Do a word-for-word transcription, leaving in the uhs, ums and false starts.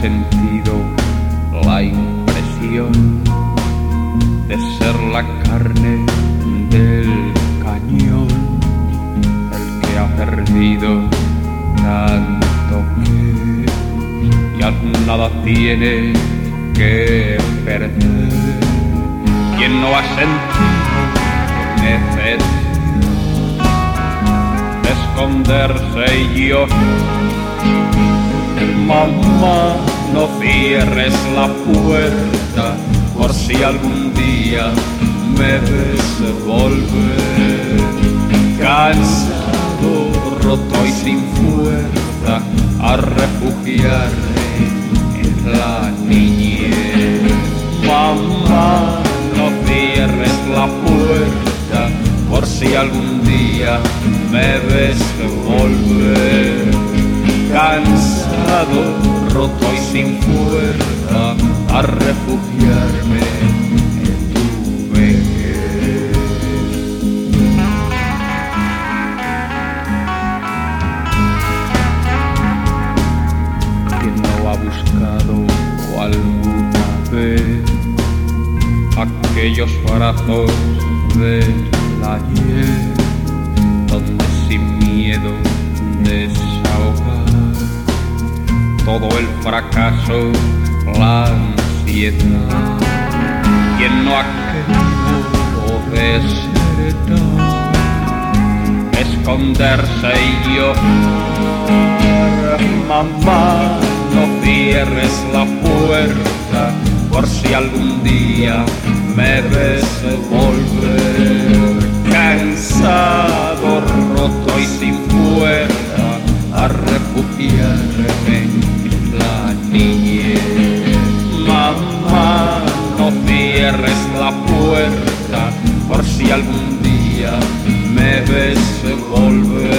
sentido la impresión de ser la carne del cañón, el que ha perdido tanto que ya nada tiene que perder? Quien no ha sentido necesidad de esconderse y llorar. Mamá, no cierres la puerta por si algún día me ves volver. Cansado, roto y sin fuerza, a refugiarme en la niñez. Mamá, no cierres la puerta por si algún día me ves volver. Cansado, roto y sin fuerza, a refugiarme en tu vejez. ¿Quién no ha buscado alguna vez aquellos brazos del ayer, donde sin miedo desahogar todo el fracaso, la ansiedad? ¿Quién no ha querido desertar, esconderse y llorar? Mamá, no cierres la puerta por si algún día me ves volver. Cansado, roto y sin fuerza, a refugiarme en la niñez. Mamá, no cierres la puerta por si algún día me ves volver.